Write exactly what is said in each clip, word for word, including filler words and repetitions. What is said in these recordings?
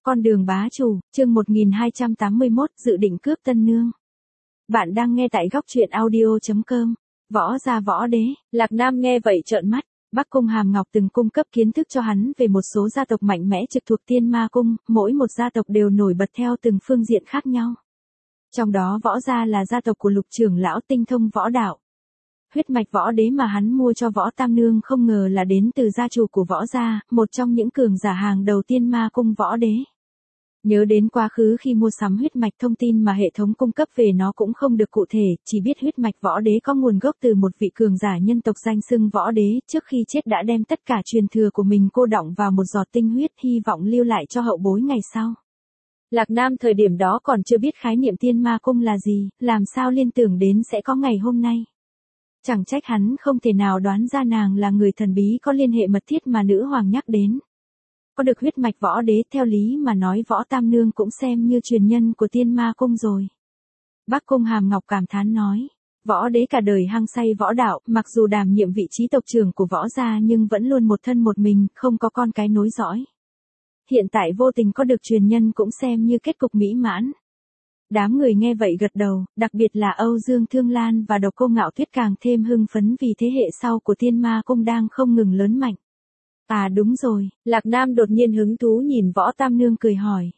Con đường bá chủ, chương một nghìn hai trăm tám mươi mốt, dự định cướp tân nương. Bạn đang nghe tại góc truyện audio chấm com. Võ gia võ đế, Lạc Nam nghe vậy trợn mắt. Bắc Cung Hàm Ngọc từng cung cấp kiến thức cho hắn về một số gia tộc mạnh mẽ trực thuộc Tiên Ma Cung, mỗi một gia tộc đều nổi bật theo từng phương diện khác nhau. Trong đó võ gia là gia tộc của Lục trưởng lão tinh thông võ đạo. Huyết mạch võ đế mà hắn mua cho Võ Tam Nương không ngờ là đến từ gia chủ của võ gia, một trong những cường giả hàng đầu Tiên Ma Cung võ đế. Nhớ đến quá khứ khi mua sắm huyết mạch, thông tin mà hệ thống cung cấp về nó cũng không được cụ thể, chỉ biết huyết mạch võ đế có nguồn gốc từ một vị cường giả nhân tộc danh xưng võ đế, trước khi chết đã đem tất cả truyền thừa của mình cô đọng vào một giọt tinh huyết, hy vọng lưu lại cho hậu bối ngày sau. Lạc Nam thời điểm đó còn chưa biết khái niệm Tiên Ma Cung là gì, làm sao liên tưởng đến sẽ có ngày hôm nay. Chẳng trách hắn không thể nào đoán ra nàng là người thần bí có liên hệ mật thiết mà nữ hoàng nhắc đến. Có được huyết mạch võ đế, theo lý mà nói Võ Tam Nương cũng xem như truyền nhân của Tiên Ma Cung rồi. Bắc Cung Hàm Ngọc cảm thán nói, võ đế cả đời hăng say võ đạo, mặc dù đảm nhiệm vị trí tộc trưởng của võ gia nhưng vẫn luôn một thân một mình, không có con cái nối dõi. Hiện tại vô tình có được truyền nhân cũng xem như kết cục mỹ mãn. Đám người nghe vậy gật đầu, đặc biệt là Âu Dương Thương Lan và Độc Cô Ngạo Tuyết càng thêm hưng phấn vì thế hệ sau của Tiên Ma Cung đang không ngừng lớn mạnh. À đúng rồi, Lạc Nam đột nhiên hứng thú nhìn Võ Tam Nương cười hỏi.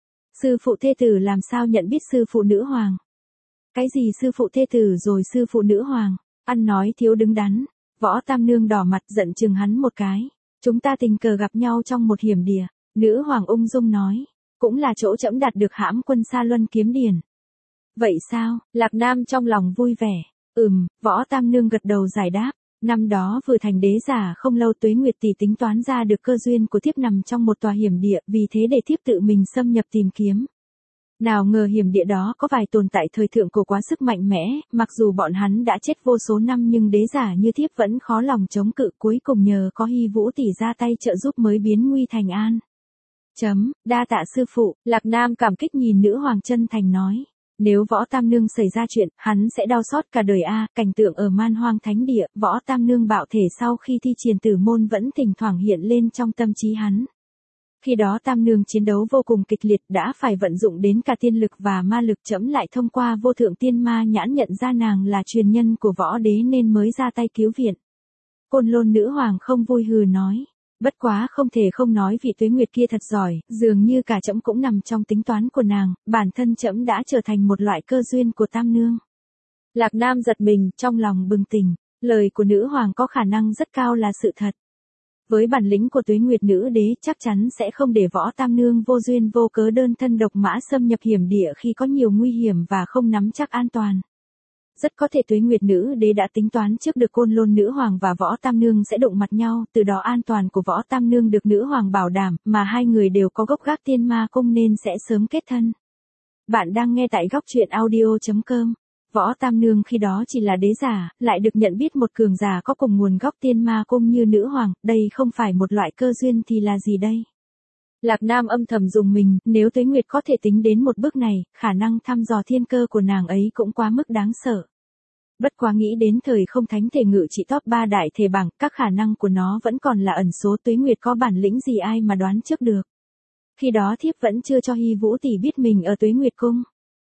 Sư phụ thê tử làm sao nhận biết sư phụ nữ hoàng? Cái gì sư phụ thê tử rồi sư phụ nữ hoàng? Ăn nói thiếu đứng đắn. Võ Tam Nương đỏ mặt giận chừng hắn một cái. Chúng ta tình cờ gặp nhau trong một hiểm địa. Nữ hoàng ung dung nói. Cũng là chỗ trẫm đạt được hãm quân Sa Luân kiếm điển. Vậy sao? Lạc Nam trong lòng vui vẻ. Ừm, Võ Tam Nương gật đầu giải đáp. Năm đó vừa thành đế giả không lâu, Tuế Nguyệt tỷ tính toán ra được cơ duyên của thiếp nằm trong một tòa hiểm địa, vì thế để thiếp tự mình xâm nhập tìm kiếm. Nào ngờ hiểm địa đó có vài tồn tại thời thượng cổ quá sức mạnh mẽ, mặc dù bọn hắn đã chết vô số năm nhưng đế giả như thiếp vẫn khó lòng chống cự, cuối cùng nhờ có Hy Vũ tỷ ra tay trợ giúp mới biến nguy thành an. Chấm, đa tạ sư phụ, Lạc Nam cảm kích nhìn nữ hoàng chân thành nói. Nếu Võ Tam Nương xảy ra chuyện, hắn sẽ đau xót cả đời a. Cảnh tượng ở Man Hoang Thánh Địa, Võ Tam Nương bạo thể sau khi thi triển tử môn vẫn thỉnh thoảng hiện lên trong tâm trí hắn. Khi đó Tam Nương chiến đấu vô cùng kịch liệt, đã phải vận dụng đến cả tiên lực và ma lực, chẫm lại thông qua vô thượng tiên ma nhãn nhận ra nàng là truyền nhân của võ đế nên mới ra tay cứu viện. Côn Lôn nữ hoàng không vui hừ nói. Bất quá không thể không nói vị Tuế Nguyệt kia thật giỏi, dường như cả trẫm cũng nằm trong tính toán của nàng, bản thân trẫm đã trở thành một loại cơ duyên của Tam Nương. Lạc Nam giật mình, trong lòng bừng tỉnh, lời của nữ hoàng có khả năng rất cao là sự thật. Với bản lĩnh của Tuế Nguyệt nữ đế chắc chắn sẽ không để Võ Tam Nương vô duyên vô cớ đơn thân độc mã xâm nhập hiểm địa khi có nhiều nguy hiểm và không nắm chắc an toàn. Rất có thể Tuế Nguyệt nữ đế đã tính toán trước được Côn Lôn nữ hoàng và Võ Tam Nương sẽ đụng mặt nhau, từ đó an toàn của Võ Tam Nương được nữ hoàng bảo đảm, mà hai người đều có gốc gác Tiên Ma Cung nên sẽ sớm kết thân. Bạn đang nghe tại góc truyện audio chấm com. Võ Tam Nương khi đó chỉ là đế giả, lại được nhận biết một cường giả có cùng nguồn gốc Tiên Ma Cung như nữ hoàng, đây không phải một loại cơ duyên thì là gì đây? Lạc Nam âm thầm dùng mình, nếu Tuế Nguyệt có thể tính đến một bước này, khả năng thăm dò thiên cơ của nàng ấy cũng quá mức đáng sợ. Bất quá nghĩ đến thời không thánh thể ngự trị top ba đại thể bảng, các khả năng của nó vẫn còn là ẩn số, Tuế Nguyệt có bản lĩnh gì ai mà đoán trước được. Khi đó thiếp vẫn chưa cho Hy Vũ tỷ biết mình ở Tuế Nguyệt Cung.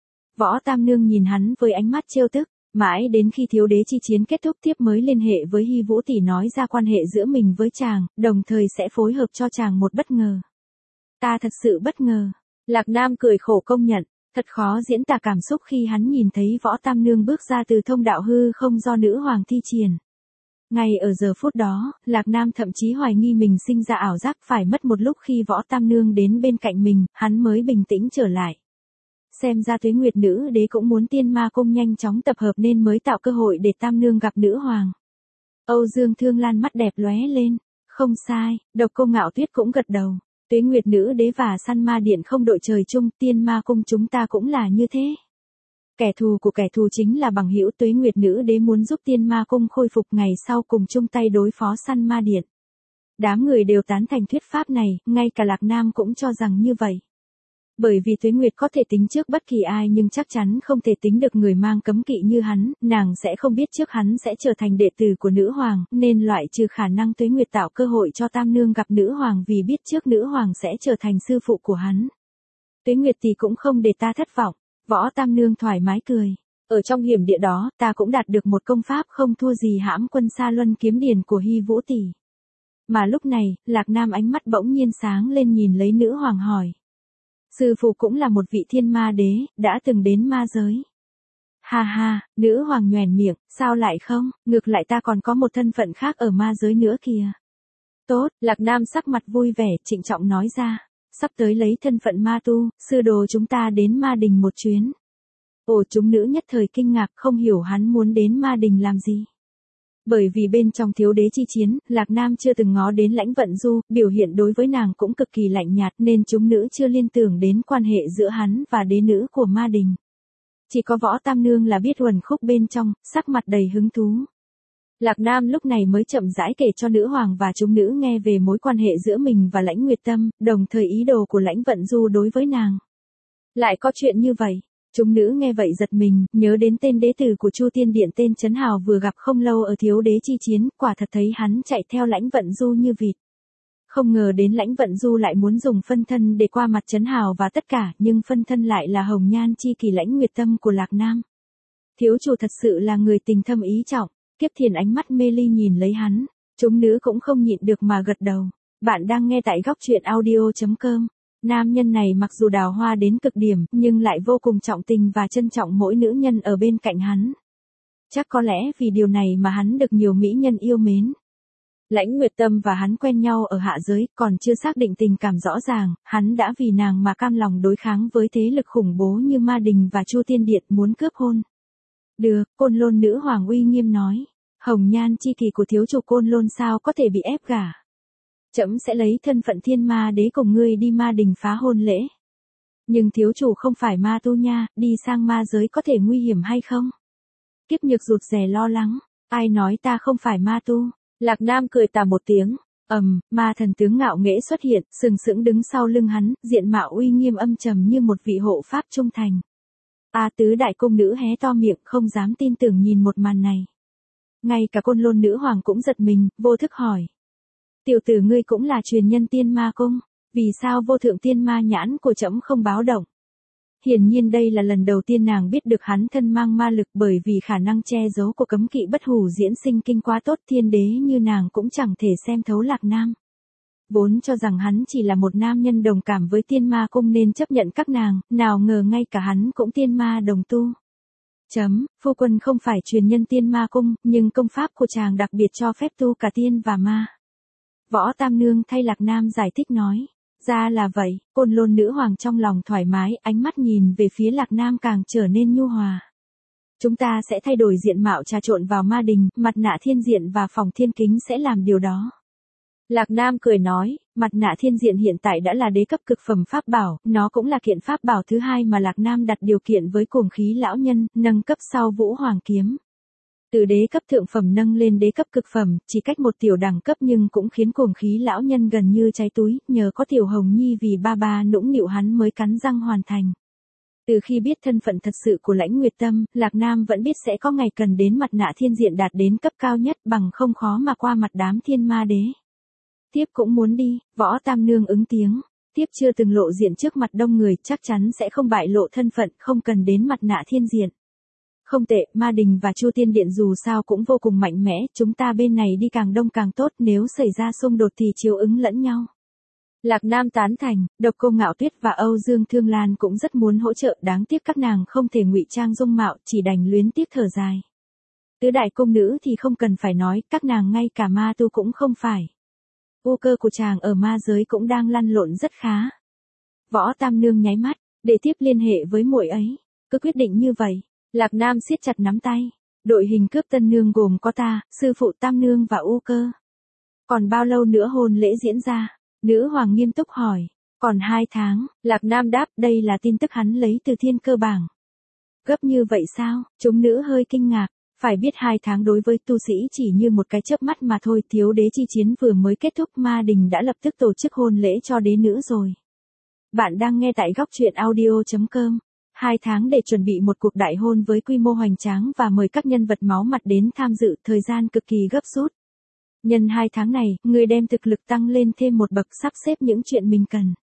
Võ Tam Nương nhìn hắn với ánh mắt trêu tức, mãi đến khi thiếu đế chi chiến kết thúc thiếp mới liên hệ với Hy Vũ tỷ nói ra quan hệ giữa mình với chàng, đồng thời sẽ phối hợp cho chàng một bất ngờ. Ta thật sự bất ngờ. Lạc Nam cười khổ công nhận, thật khó diễn tả cảm xúc khi hắn nhìn thấy Võ Tam Nương bước ra từ thông đạo hư không do nữ hoàng thi triển. Ngay ở giờ phút đó, Lạc Nam thậm chí hoài nghi mình sinh ra ảo giác, phải mất một lúc khi Võ Tam Nương đến bên cạnh mình, hắn mới bình tĩnh trở lại. Xem ra Tuế Nguyệt nữ đế cũng muốn Tiên Ma Cung nhanh chóng tập hợp nên mới tạo cơ hội để Tam Nương gặp nữ hoàng. Âu Dương Thương Lan mắt đẹp lóe lên, không sai, Độc Cô Ngạo Tuyết cũng gật đầu. Tuế Nguyệt nữ đế và Săn Ma Điện không đội trời chung, Tiên Ma Cung chúng ta cũng là như thế. Kẻ thù của kẻ thù chính là bằng hữu, Tuế Nguyệt nữ đế muốn giúp Tiên Ma Cung khôi phục ngày sau cùng chung tay đối phó Săn Ma Điện. Đám người đều tán thành thuyết pháp này, ngay cả Lạc Nam cũng cho rằng như vậy. Bởi vì Tuế Nguyệt có thể tính trước bất kỳ ai nhưng chắc chắn không thể tính được người mang cấm kỵ như hắn, nàng sẽ không biết trước hắn sẽ trở thành đệ tử của nữ hoàng, nên loại trừ khả năng Tuế Nguyệt tạo cơ hội cho Tam Nương gặp nữ hoàng vì biết trước nữ hoàng sẽ trở thành sư phụ của hắn. Tuế Nguyệt thì cũng không để ta thất vọng, Võ Tam Nương thoải mái cười. Ở trong hiểm địa đó, ta cũng đạt được một công pháp không thua gì hãm quân Sa Luân kiếm điển của Hy Vũ tỷ. Mà lúc này, Lạc Nam ánh mắt bỗng nhiên sáng lên nhìn lấy nữ hoàng hỏi. Sư phụ cũng là một vị thiên ma đế, đã từng đến ma giới. Ha ha, nữ hoàng nhoẻn miệng, sao lại không, ngược lại ta còn có một thân phận khác ở ma giới nữa kìa. Tốt, Lạc Nam sắc mặt vui vẻ, trịnh trọng nói ra. Sắp tới lấy thân phận ma tu, sư đồ chúng ta đến ma đình một chuyến. Ồ, chúng nữ nhất thời kinh ngạc không hiểu hắn muốn đến ma đình làm gì. Bởi vì bên trong thiếu đế chi chiến, Lạc Nam chưa từng ngó đến Lãnh Vận Du, biểu hiện đối với nàng cũng cực kỳ lạnh nhạt nên chúng nữ chưa liên tưởng đến quan hệ giữa hắn và đế nữ của ma đình. Chỉ có Võ Tam Nương là biết uẩn khúc bên trong, sắc mặt đầy hứng thú. Lạc Nam lúc này mới chậm rãi kể cho nữ hoàng và chúng nữ nghe về mối quan hệ giữa mình và Lãnh Nguyệt Tâm, đồng thời ý đồ của Lãnh Vận Du đối với nàng. Lại có chuyện như vậy. Chúng nữ nghe vậy giật mình, nhớ đến tên đế tử của Chu Tiên Điện tên Trấn Hào vừa gặp không lâu ở thiếu đế chi chiến, quả thật thấy hắn chạy theo Lãnh Vận Du như vịt. Không ngờ đến Lãnh Vận Du lại muốn dùng phân thân để qua mặt Trấn Hào và tất cả, nhưng phân thân lại là hồng nhan chi kỳ Lãnh Nguyệt Tâm của Lạc Nam. Thiếu chủ thật sự là người tình thâm ý trọng, Kiếp Thiền ánh mắt mê ly nhìn lấy hắn, chúng nữ cũng không nhịn được mà gật đầu. Bạn đang nghe tại góc truyện audio chấm com. Nam nhân này mặc dù đào hoa đến cực điểm, nhưng lại vô cùng trọng tình và trân trọng mỗi nữ nhân ở bên cạnh hắn. Chắc có lẽ vì điều này mà hắn được nhiều mỹ nhân yêu mến. Lãnh Nguyệt Tâm và hắn quen nhau ở hạ giới, còn chưa xác định tình cảm rõ ràng, hắn đã vì nàng mà cam lòng đối kháng với thế lực khủng bố như Ma Đình và Chu Tiên Điện muốn cướp hôn. Được, Côn Lôn nữ hoàng uy nghiêm nói, hồng nhan chi kỳ của thiếu chủ Côn Lôn sao có thể bị ép gả. Trẫm sẽ lấy thân phận thiên ma đế cùng ngươi đi ma đình phá hôn lễ. Nhưng thiếu chủ không phải ma tu nha, đi sang ma giới có thể nguy hiểm hay không? Kiếp Nhược rụt rè lo lắng, ai nói ta không phải ma tu? Lạc Nam cười tà một tiếng, ầm, ma thần tướng ngạo nghễ xuất hiện, sừng sững đứng sau lưng hắn, diện mạo uy nghiêm âm trầm như một vị hộ pháp trung thành. A tứ đại cung nữ hé to miệng không dám tin tưởng nhìn một màn này. Ngay cả Côn Lôn nữ hoàng cũng giật mình, vô thức hỏi. Tiểu tử ngươi cũng là truyền nhân tiên ma cung, vì sao vô thượng tiên ma nhãn của trẫm không báo động? Hiển nhiên đây là lần đầu tiên nàng biết được hắn thân mang ma lực bởi vì khả năng che giấu của cấm kỵ bất hủ diễn sinh kinh quá tốt, thiên đế như nàng cũng chẳng thể xem thấu Lạc Nam. Vốn cho rằng hắn chỉ là một nam nhân đồng cảm với tiên ma cung nên chấp nhận các nàng, nào ngờ ngay cả hắn cũng tiên ma đồng tu. Chấm, phu quân không phải truyền nhân tiên ma cung, nhưng công pháp của chàng đặc biệt cho phép tu cả tiên và ma. Võ Tam Nương thay Lạc Nam giải thích nói. Ra là vậy, Côn Lôn nữ hoàng trong lòng thoải mái, ánh mắt nhìn về phía Lạc Nam càng trở nên nhu hòa. Chúng ta sẽ thay đổi diện mạo trà trộn vào ma đình, mặt nạ thiên diện và phòng thiên kính sẽ làm điều đó. Lạc Nam cười nói, mặt nạ thiên diện hiện tại đã là đế cấp cực phẩm pháp bảo, nó cũng là kiện pháp bảo thứ hai mà Lạc Nam đặt điều kiện với Cuồng Khí lão nhân, nâng cấp sau Vũ Hoàng kiếm. Từ đế cấp thượng phẩm nâng lên đế cấp cực phẩm, chỉ cách một tiểu đẳng cấp nhưng cũng khiến Cuồng Khí lão nhân gần như cháy túi, nhờ có Tiểu Hồng Nhi vì ba ba nũng nịu hắn mới cắn răng hoàn thành. Từ khi biết thân phận thật sự của Lãnh Nguyệt Tâm, Lạc Nam vẫn biết sẽ có ngày cần đến mặt nạ thiên diện đạt đến cấp cao nhất bằng không khó mà qua mặt đám thiên ma đế. Tiếp cũng muốn đi, Võ Tam Nương ứng tiếng. Tiếp chưa từng lộ diện trước mặt đông người, chắc chắn sẽ không bại lộ thân phận, không cần đến mặt nạ thiên diện. Không tệ, Ma Đình và Chu Tiên Điện dù sao cũng vô cùng mạnh mẽ, chúng ta bên này đi càng đông càng tốt, nếu xảy ra xung đột thì chiếu ứng lẫn nhau. Lạc Nam tán thành, Độc Cô Ngạo Tuyết và Âu Dương Thương Lan cũng rất muốn hỗ trợ, đáng tiếc các nàng không thể ngụy trang dung mạo, chỉ đành luyến tiếc thở dài. Tứ đại cung nữ thì không cần phải nói, các nàng ngay cả ma tu cũng không phải. U cơ của chàng ở ma giới cũng đang lăn lộn rất khá. Võ Tam Nương nháy mắt, để tiếp liên hệ với muội ấy, cứ quyết định như vậy. Lạc Nam siết chặt nắm tay, đội hình cướp tân nương gồm có ta, sư phụ Tam Nương và U cơ. Còn bao lâu nữa hôn lễ diễn ra? Nữ hoàng nghiêm túc hỏi. Còn hai tháng, Lạc Nam đáp, đây là tin tức hắn lấy từ thiên cơ bảng. Gấp như vậy sao? Chúng nữ hơi kinh ngạc. Phải biết hai tháng đối với tu sĩ chỉ như một cái chớp mắt mà thôi, thiếu đế chi chiến vừa mới kết thúc, Ma Đình đã lập tức tổ chức hôn lễ cho đế nữ rồi. Bạn đang nghe tại góc truyện audio chấm com. Hai tháng để chuẩn bị một cuộc đại hôn với quy mô hoành tráng và mời các nhân vật máu mặt đến tham dự, thời gian cực kỳ gấp rút. Nhân hai tháng này, người đem thực lực tăng lên thêm một bậc, sắp xếp những chuyện mình cần.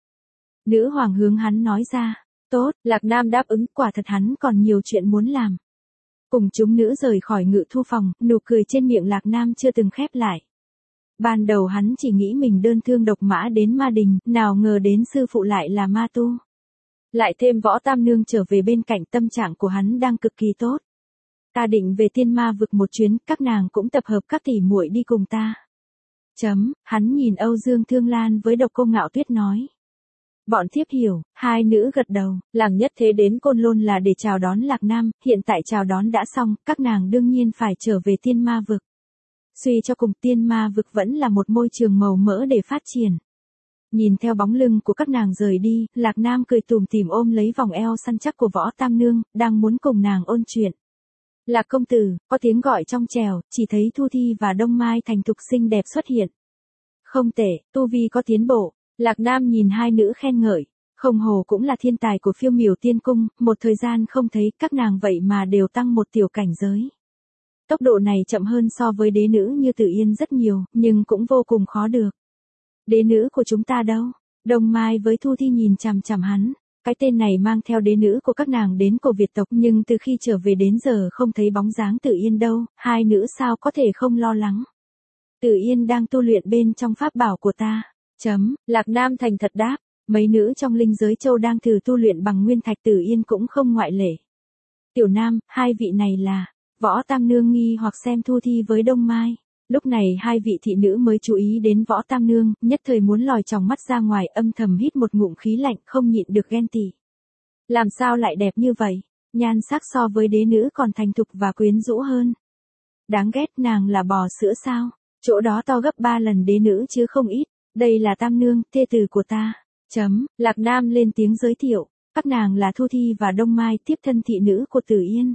Nữ hoàng hướng hắn nói ra. Tốt, Lạc Nam đáp ứng, quả thật hắn còn nhiều chuyện muốn làm. Cùng chúng nữ rời khỏi ngự thu phòng, nụ cười trên miệng Lạc Nam chưa từng khép lại. Ban đầu hắn chỉ nghĩ mình đơn thương độc mã đến ma đình, nào ngờ đến sư phụ lại là ma tu. Lại thêm Võ Tam Nương trở về bên cạnh, tâm trạng của hắn đang cực kỳ tốt. Ta định về Tiên Ma vực một chuyến, các nàng cũng tập hợp các tỷ muội đi cùng ta. Chấm, hắn nhìn Âu Dương Thương Lan với Độc Cô Ngạo Tuyết nói. Bọn thiếp hiểu, hai nữ gật đầu, làm nhất thế đến Côn Lôn là để chào đón Lạc Nam, hiện tại chào đón đã xong, các nàng đương nhiên phải trở về Tiên Ma vực. Suy cho cùng, Tiên Ma vực vẫn là một môi trường màu mỡ để phát triển. Nhìn theo bóng lưng của các nàng rời đi, Lạc Nam cười tủm tỉm ôm lấy vòng eo săn chắc của Võ Tam Nương, đang muốn cùng nàng ôn chuyện. Lạc công tử, có tiếng gọi trong trèo, chỉ thấy Thu Thi và Đông Mai thành thục xinh đẹp xuất hiện. Không tệ, tu vi có tiến bộ. Lạc Nam nhìn hai nữ khen ngợi. Không hồ cũng là thiên tài của Phiêu Miểu Tiên Cung, một thời gian không thấy, các nàng vậy mà đều tăng một tiểu cảnh giới. Tốc độ này chậm hơn so với đế nữ như Tử Yên rất nhiều, nhưng cũng vô cùng khó được. Đế nữ của chúng ta đâu? Đông Mai với Thu Thi nhìn chằm chằm hắn. Cái tên này mang theo đế nữ của các nàng đến cổ Việt tộc, nhưng từ khi trở về đến giờ không thấy bóng dáng Tử Yên đâu, hai nữ sao có thể không lo lắng. Tử Yên đang tu luyện bên trong pháp bảo của ta. Chấm, Lạc Nam thành thật đáp, mấy nữ trong linh giới châu đang thử tu luyện bằng nguyên thạch, Tử Yên cũng không ngoại lệ. Tiểu Nam, hai vị này là... Võ Tam Nương nghi hoặc xem Thu Thi với Đông Mai. Lúc này hai vị thị nữ mới chú ý đến Võ Tam Nương, nhất thời muốn lòi tròng mắt ra ngoài, âm thầm hít một ngụm khí lạnh, không nhịn được ghen tị. Làm sao lại đẹp như vậy? Nhan sắc so với đế nữ còn thành thục và quyến rũ hơn. Đáng ghét, nàng là bò sữa sao? Chỗ đó to gấp ba lần đế nữ chứ không ít. Đây là Tam Nương, thê tử của ta. Chấm, Lạc Nam lên tiếng giới thiệu. Các nàng là Thu Thi và Đông Mai, tiếp thân thị nữ của Tử Yên.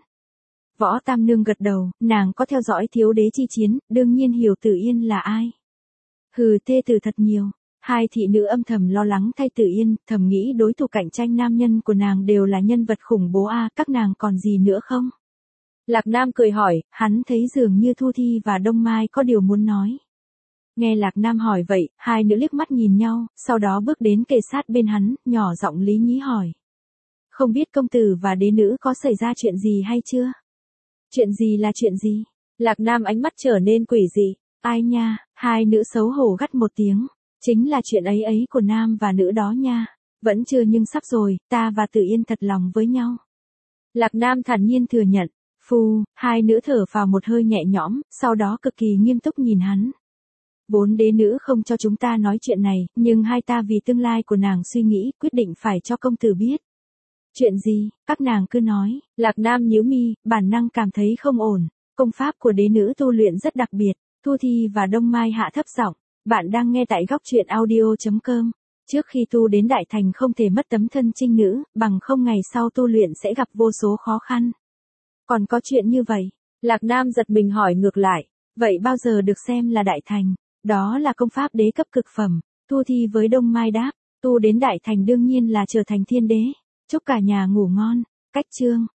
Võ Tam Nương gật đầu, nàng có theo dõi thiếu đế chi chiến, đương nhiên hiểu Tử Yên là ai. Hừ, thê tử thật nhiều. Hai thị nữ âm thầm lo lắng thay Tử Yên, thầm nghĩ đối thủ cạnh tranh nam nhân của nàng đều là nhân vật khủng bố a, à, các nàng còn gì nữa không? Lạc Nam cười hỏi, hắn thấy dường như Thu Thi và Đông Mai có điều muốn nói. Nghe Lạc Nam hỏi vậy, hai nữ liếc mắt nhìn nhau, sau đó bước đến kề sát bên hắn, nhỏ giọng lý nhí hỏi. Không biết công tử và đế nữ có xảy ra chuyện gì hay chưa? Chuyện gì là chuyện gì? Lạc Nam ánh mắt trở nên quỷ dị. Ai nha, hai nữ xấu hổ gắt một tiếng. Chính là chuyện ấy ấy của nam và nữ đó nha. Vẫn chưa nhưng sắp rồi, ta và Tử Yên thật lòng với nhau. Lạc Nam thản nhiên thừa nhận. Phu, hai nữ thở vào một hơi nhẹ nhõm, sau đó cực kỳ nghiêm túc nhìn hắn. Bốn đế nữ không cho chúng ta nói chuyện này, nhưng hai ta vì tương lai của nàng suy nghĩ, quyết định phải cho công tử biết. Chuyện gì, các nàng cứ nói. Lạc Nam nhíu mi, bản năng cảm thấy không ổn. Công pháp của đế nữ tu luyện rất đặc biệt. Thu Thi và Đông Mai hạ thấp giọng. Bạn đang nghe tại góc truyện audio chấm com. Trước khi tu đến đại thành không thể mất tấm thân trinh nữ, bằng không ngày sau tu luyện sẽ gặp vô số khó khăn. Còn có chuyện như vậy? Lạc Nam giật mình hỏi ngược lại. Vậy bao giờ được xem là đại thành? Đó là công pháp đế cấp cực phẩm. Thu Thi với Đông Mai đáp. Tu đến đại thành đương nhiên là trở thành thiên đế. Chúc cả nhà ngủ ngon. Cách chương.